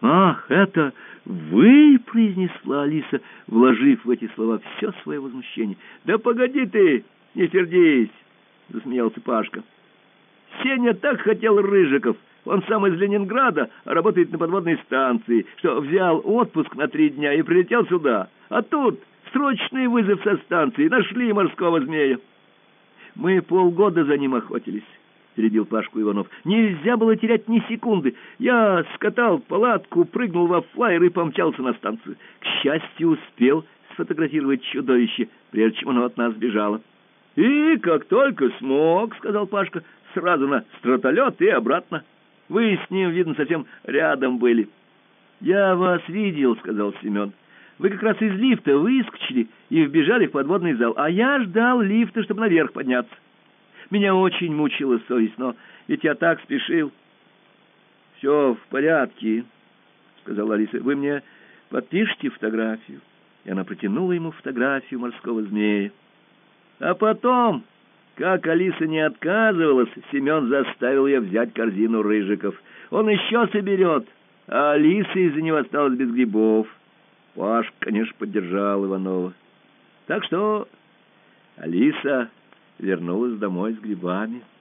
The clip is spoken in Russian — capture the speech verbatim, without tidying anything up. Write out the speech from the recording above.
«Ах, это вы!» — произнесла Алиса, вложив в эти слова все свое возмущение. «Да погоди ты, не сердись!» — засмеялся Пашка. «Сеня так хотел Рыжиков, он сам из Ленинграда, работает на подводной станции, что взял отпуск на три дня и прилетел сюда. А тут срочный вызов со станции, нашли морского змея. Мы полгода за ним охотились». — перебил Пашку Иванов. «Нельзя было терять ни секунды. Я скатал палатку, прыгнул во флайер и помчался на станцию. К счастью, успел сфотографировать чудовище, прежде чем оно от нас бежало». «И как только смог, — сказал Пашка, — сразу на стратолет и обратно. Вы с ним, видно, совсем рядом были». «Я вас видел, — сказал Семен. Вы как раз из лифта выскочили и вбежали в подводный зал, а я ждал лифта, чтобы наверх подняться. Меня очень мучила совесть, но ведь я так спешил». «Все в порядке, — сказала Алиса. — Вы мне подпишите фотографию?» И она протянула ему фотографию морского змея. А потом, как Алиса не отказывалась, Семен заставил ее взять корзину рыжиков. Он еще соберет, а Алиса из-за него осталась без грибов. Пашка, конечно, поддержал Иванова. Так что Алиса вернулась домой с грибами.